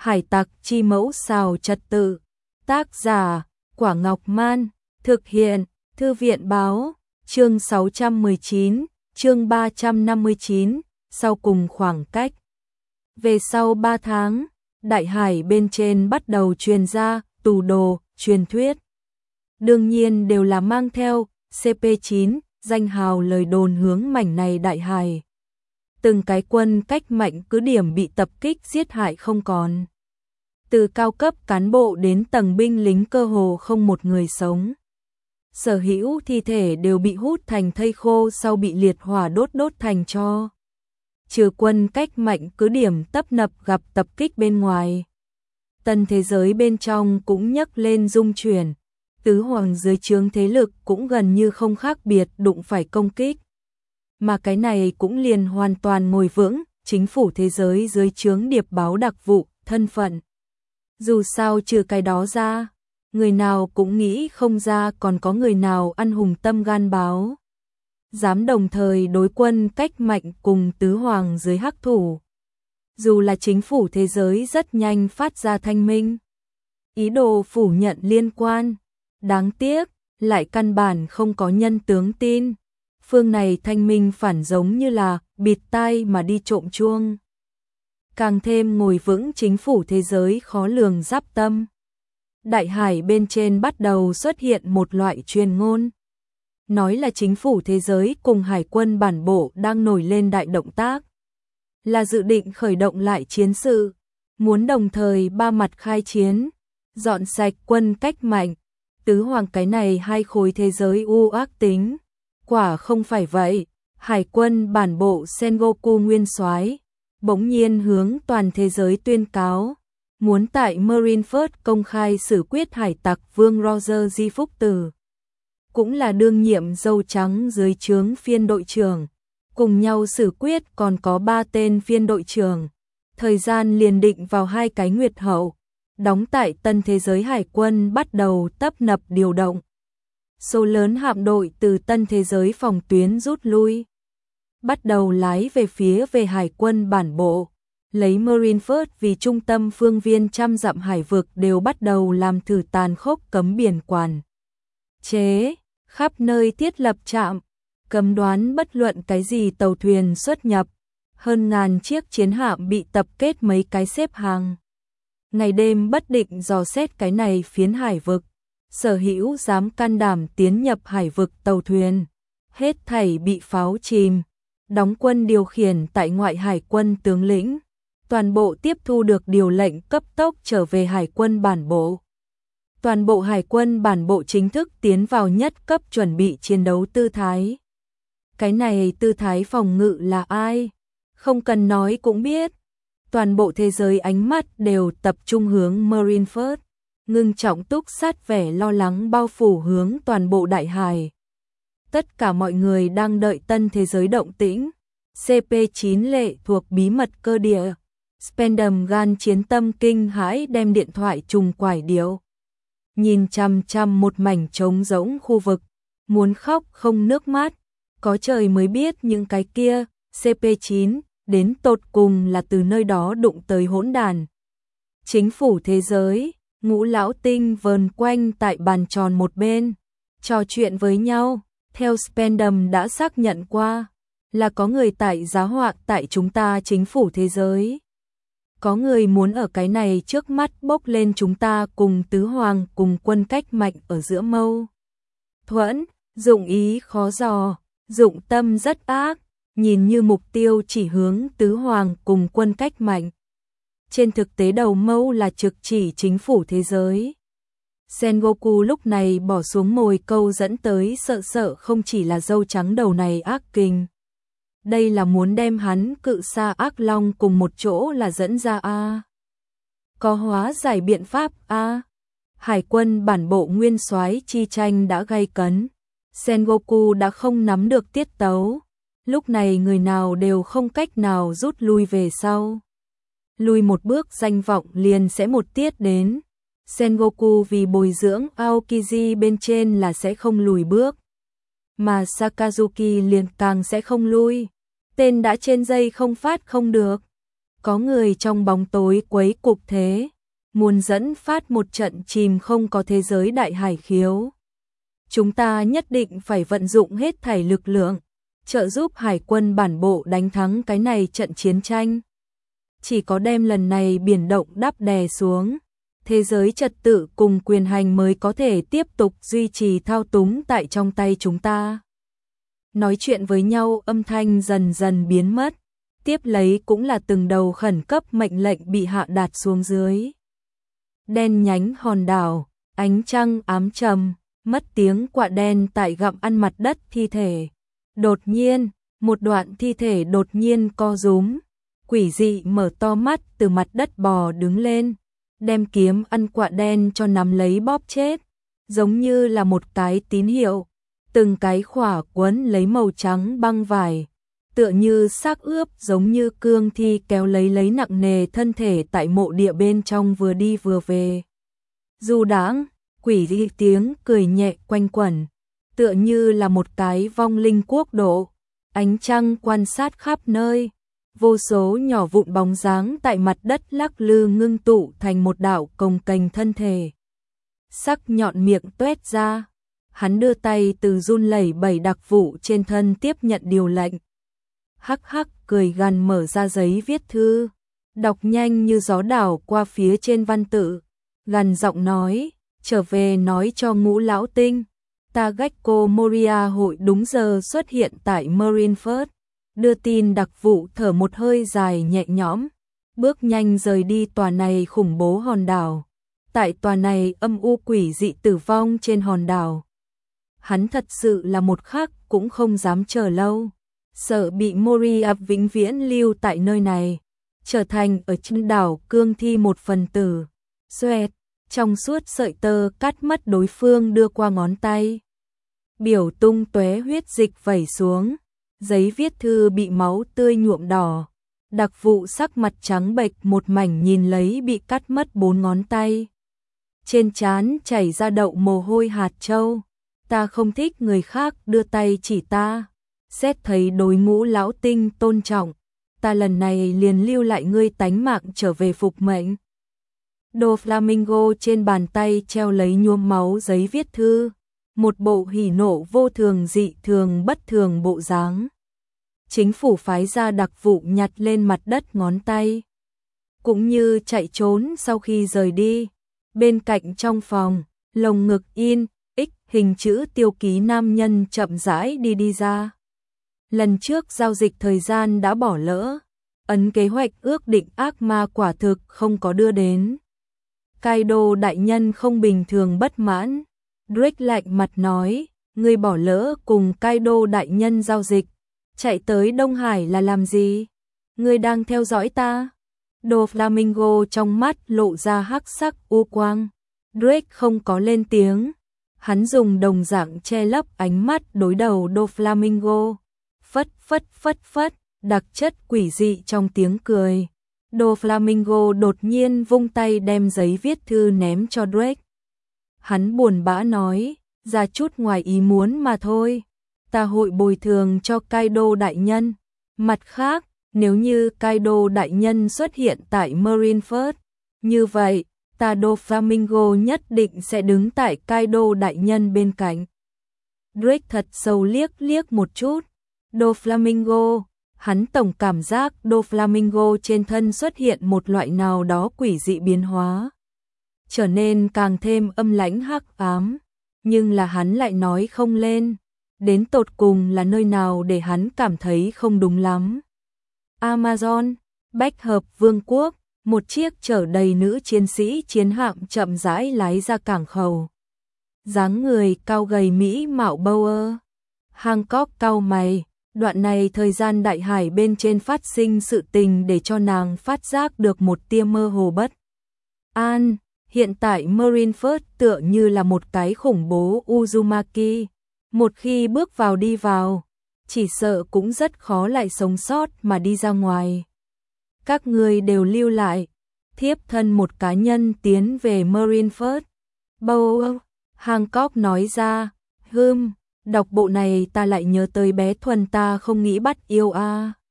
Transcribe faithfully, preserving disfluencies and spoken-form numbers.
Hải tặc chi mẫu xào trật tự. Tác giả, Quả Ngọc Man. Thực hiện, Thư viện báo. Chương sáu trăm mười chín, chương ba trăm năm mươi chín, sau cùng khoảng cách. Về sau ba tháng, đại hải bên trên bắt đầu truyền ra tù đồ, truyền thuyết. Đương nhiên đều là mang theo C P chín, danh hào lời đồn hướng mảnh này đại hải. Từng cái quân cách mạnh cứ điểm bị tập kích giết hại không còn. Từ cao cấp cán bộ đến tầng binh lính cơ hồ không một người sống. Sở hữu thi thể đều bị hút thành thây khô sau bị liệt hỏa đốt đốt thành tro. Trừ quân cách mạnh cứ điểm tấp nập gặp tập kích bên ngoài. Tân thế giới bên trong cũng nhấc lên rung chuyển. Tứ hoàng dưới trướng thế lực cũng gần như không khác biệt đụng phải công kích. Mà cái này cũng liền hoàn toàn ngồi vững, chính phủ thế giới dưới trướng điệp báo đặc vụ, thân phận. Dù sao trừ cái đó ra, người nào cũng nghĩ không ra còn có người nào ăn hùng tâm gan báo. Dám đồng thời đối quân cách mạnh cùng tứ hoàng dưới hắc thủ. Dù là chính phủ thế giới rất nhanh phát ra thanh minh. Ý đồ phủ nhận liên quan. Đáng tiếc, lại căn bản không có nhân tướng tin. Phương này thanh minh phản giống như là bịt tai mà đi trộm chuông. Càng thêm ngồi vững chính phủ thế giới khó lường giáp tâm. Đại hải bên trên bắt đầu xuất hiện một loại truyền ngôn. Nói là chính phủ thế giới cùng hải quân bản bộ đang nổi lên đại động tác. Là dự định khởi động lại chiến sự. Muốn đồng thời ba mặt khai chiến. Dọn sạch quân cách mạnh. Tứ hoàng cái này hai khối thế giới u ác tính. Quả không phải vậy. Hải quân bản bộ Sengoku nguyên soái bỗng nhiên hướng toàn thế giới tuyên cáo. Muốn tại Marineford công khai xử quyết hải tặc Vương Roger Di Phúc Tử. Cũng là đương nhiệm dâu trắng dưới trướng phiên đội trưởng. Cùng nhau xử quyết còn có ba tên phiên đội trưởng. Thời gian liền định vào hai cái nguyệt hậu. Đóng tại tân thế giới hải quân bắt đầu tấp nập điều động. Số lớn hạm đội từ tân thế giới phòng tuyến rút lui. Bắt đầu lái về phía về hải quân bản bộ. Lấy Marineford vì trung tâm phương viên trăm dặm hải vực đều bắt đầu làm thử tàn khốc cấm biển quản chế, khắp nơi thiết lập trạm, cấm đoán bất luận cái gì tàu thuyền xuất nhập. Hơn ngàn chiếc chiến hạm bị tập kết mấy cái xếp hàng. Ngày đêm bất định dò xét cái này phiến hải vực. Sở hữu dám can đảm tiến nhập hải vực tàu thuyền. Hết thảy bị pháo chìm. Đóng quân điều khiển tại ngoại hải quân tướng lĩnh. Toàn bộ tiếp thu được điều lệnh cấp tốc trở về hải quân bản bộ. Toàn bộ hải quân bản bộ chính thức tiến vào nhất cấp chuẩn bị chiến đấu tư thái. Cái này tư thái phòng ngự là ai? Không cần nói cũng biết. Toàn bộ thế giới ánh mắt đều tập trung hướng Marineford. Ngưng trọng túc sát vẻ lo lắng bao phủ hướng toàn bộ đại hải. Tất cả mọi người đang đợi tân thế giới động tĩnh. C P chín lệ thuộc bí mật cơ địa. Spendam gan chiến tâm kinh hãi đem điện thoại trùng quải điệu. Nhìn chằm chằm một mảnh trống rỗng khu vực. Muốn khóc không nước mắt. Có trời mới biết những cái kia, C P chín, đến tột cùng là từ nơi đó đụng tới hỗn đàn. Chính phủ thế giới, ngũ lão tinh vờn quanh tại bàn tròn một bên. Trò chuyện với nhau, theo Spendam đã xác nhận qua, là có người tại giá họa tại chúng ta chính phủ thế giới. Có người muốn ở cái này trước mắt bốc lên chúng ta cùng tứ hoàng cùng quân cách mạnh ở giữa mâu thuẫn, dụng ý khó dò, dụng tâm rất ác, nhìn như mục tiêu chỉ hướng tứ hoàng cùng quân cách mạnh. Trên thực tế đầu mâu là trực chỉ chính phủ thế giới. Sengoku lúc này bỏ xuống mồi câu dẫn tới sợ sợ không chỉ là dâu trắng đầu này ác kinh. Đây là muốn đem hắn cự xa ác long cùng một chỗ là dẫn ra a. Có hóa giải biện pháp a. Hải quân bản bộ nguyên soái chi tranh đã gay cấn. Sengoku đã không nắm được tiết tấu. Lúc này người nào đều không cách nào rút lui về sau. Lui một bước danh vọng liền sẽ một tiết đến. Sengoku vì bồi dưỡng Aokiji bên trên là sẽ không lùi bước. Mà Sakazuki liền càng sẽ không lui. Tên đã trên dây không phát không được. Có người trong bóng tối quấy cục thế, muốn dẫn phát một trận chìm không có thế giới đại hải khiếu. Chúng ta nhất định phải vận dụng hết thảy lực lượng, trợ giúp hải quân bản bộ đánh thắng cái này trận chiến tranh. Chỉ có đem lần này biển động đắp đè xuống, thế giới trật tự cùng quyền hành mới có thể tiếp tục duy trì thao túng tại trong tay chúng ta. Nói chuyện với nhau âm thanh dần dần biến mất, tiếp lấy cũng là từng đầu khẩn cấp mệnh lệnh bị hạ đạt xuống dưới. Đen nhánh hòn đảo, ánh trăng ám trầm, mất tiếng quạ đen tại gặm ăn mặt đất thi thể. Đột nhiên, một đoạn thi thể đột nhiên co rúm, quỷ dị mở to mắt từ mặt đất bò đứng lên, đem kiếm ăn quạ đen cho nắm lấy bóp chết, giống như là một cái tín hiệu, từng cái khỏa quấn lấy màu trắng băng vải, tựa như xác ướp giống như cương thi kéo lấy lấy nặng nề thân thể tại mộ địa bên trong vừa đi vừa về. Dù đãng, quỷ dị tiếng cười nhẹ quanh quẩn, tựa như là một cái vong linh quốc độ, ánh trăng quan sát khắp nơi, vô số nhỏ vụn bóng dáng tại mặt đất lắc lư ngưng tụ thành một đạo cồng kềnh thân thể. Sắc nhọn miệng tuét ra, hắn đưa tay từ run lẩy bẩy đặc vụ trên thân tiếp nhận điều lệnh. Hắc hắc cười gằn mở ra giấy viết thư, đọc nhanh như gió đảo qua phía trên văn tự, gằn giọng nói, trở về nói cho Ngũ lão tinh, ta Gecko Moria hội đúng giờ xuất hiện tại Marineford. Đưa tin đặc vụ thở một hơi dài nhẹ nhõm, bước nhanh rời đi tòa này khủng bố hòn đảo. Tại tòa này âm u quỷ dị tử vong trên hòn đảo. Hắn thật sự là một khắc cũng không dám chờ lâu, sợ bị Moria vĩnh viễn lưu tại nơi này, trở thành ở trên đảo cương thi một phần tử. Xoẹt, trong suốt sợi tơ cắt mất đối phương đưa qua ngón tay. Biểu tung tóe huyết dịch vẩy xuống, giấy viết thư bị máu tươi nhuộm đỏ. Đặc vụ sắc mặt trắng bệch một mảnh nhìn lấy bị cắt mất bốn ngón tay. Trên trán chảy ra đậu mồ hôi hạt châu. Ta không thích người khác đưa tay chỉ ta. Xét thấy đối Ngũ lão tinh tôn trọng, ta lần này liền lưu lại ngươi tánh mạng trở về phục mệnh. Đồ Flamingo trên bàn tay treo lấy nhuốm máu giấy viết thư, một bộ hỉ nộ vô thường dị thường bất thường bộ dáng. Chính phủ phái ra đặc vụ nhặt lên mặt đất ngón tay, cũng như chạy trốn sau khi rời đi. Bên cạnh trong phòng, lồng ngực in X hình chữ tiêu ký nam nhân chậm rãi đi đi ra. Lần trước giao dịch thời gian đã bỏ lỡ, ấn kế hoạch ước định ác ma quả thực không có đưa đến. Kaido đại nhân không bình thường bất mãn. Drake lạnh mặt nói, ngươi bỏ lỡ cùng Kaido đại nhân giao dịch, chạy tới Đông Hải là làm gì? Ngươi đang theo dõi ta? Đồ Flamingo trong mắt lộ ra hắc sắc u quang. Drake không có lên tiếng, hắn dùng đồng dạng che lấp ánh mắt đối đầu Đồ Flamingo. Phất phất phất phất, đặc chất quỷ dị trong tiếng cười. Đồ Flamingo đột nhiên vung tay đem giấy viết thư ném cho Drake. Hắn buồn bã nói, ra chút ngoài ý muốn mà thôi, ta hội bồi thường cho Kaido đại nhân. Mặt khác, nếu như Kaido đại nhân xuất hiện tại Marineford, như vậy, ta Đồ Flamingo nhất định sẽ đứng tại Kaido đại nhân bên cạnh. Drake thật sâu liếc liếc một chút. Đồ Flamingo, hắn tổng cảm giác Đồ Flamingo trên thân xuất hiện một loại nào đó quỷ dị biến hóa, trở nên càng thêm âm lãnh hắc ám, nhưng là hắn lại nói không lên, đến tột cùng là nơi nào để hắn cảm thấy không đúng lắm. Amazon, Bách Hợp Vương quốc, một chiếc chở đầy nữ chiến sĩ chiến hạm chậm rãi lái ra cảng khẩu. Dáng người cao gầy mỹ mạo Bower, Hancock cau mày, đoạn này thời gian đại hải bên trên phát sinh sự tình để cho nàng phát giác được một tia mơ hồ bất an. Hiện tại Marineford tựa như là một cái khủng bố Uzumaki, một khi bước vào đi vào, chỉ sợ cũng rất khó lại sống sót mà đi ra ngoài. Các người đều lưu lại, thiếp thân một cá nhân tiến về Marineford. Bow, Hancock nói ra, hừm, đọc bộ này ta lại nhớ tới bé Thuần ta không nghĩ bắt yêu a. À.